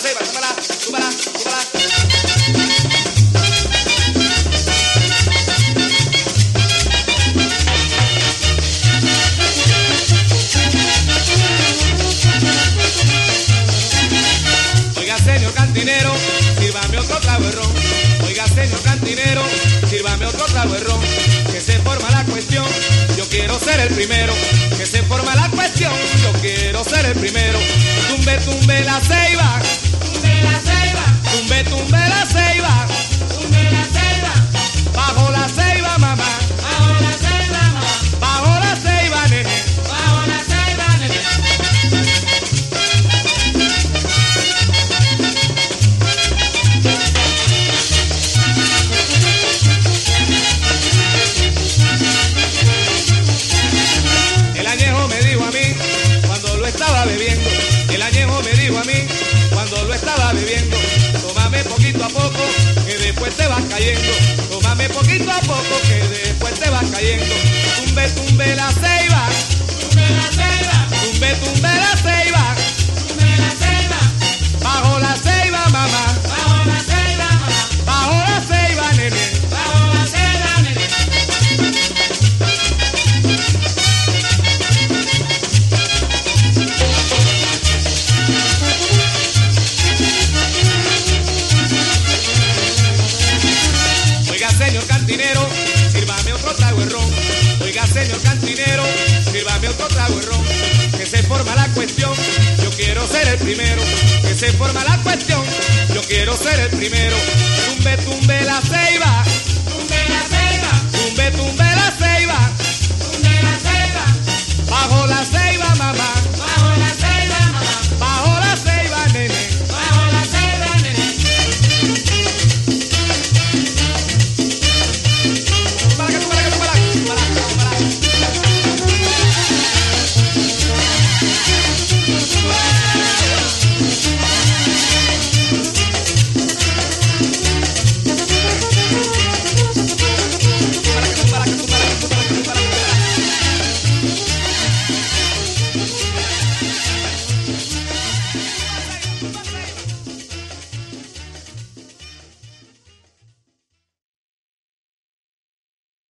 ceiba, súbala, súbala, súbala. Oiga, señor cantinero, sírvame otro trago de ron. Oiga, señor cantinero, sírvame otro trago de ron. Que se forma la cuestión, yo quiero ser el primero. Que se forma la cuestión, yo quiero ser el primero. Tumbe, tumbe la ceiba, tumbe la ceiba, tumbe, tumbe la ceiba, tumbe la ceiba, bajo la ceiba, mamá, bajo la ceiba, mamá, bajo la ceiba, nene. bajo la ceiba, nene. El añejo me dijo a mí cuando lo estaba bebiendo. El añejo me dijo a mí cuando lo estaba bebiendo. Tómame poquito a poco que después te vas cayendo. Tómame poquito a poco que después te vas cayendo. Tumbe, tumbe la ceiba, Tumbe la ceiba, tumbe, tumbe la ceiba, tumbe la ceiba, bajo la ceiba, mamá, bajo la ceiba, mamá, bajo la ceiba, nene. bajo la ceiba, nene. Oiga, señor cantinero, sírvame otro trago de ron. Oiga, señor cantinero, sírvame otro trago de ron. Que se forma la cuestión, yo quiero ser el primero. Que se forma la cuestión, yo quiero ser el primero. Tumbe, tumbe la ceiba, Tumbe la ceiba, tumbe, tumbe la ceiba, tumbe la ceiba, bajo la ceiba.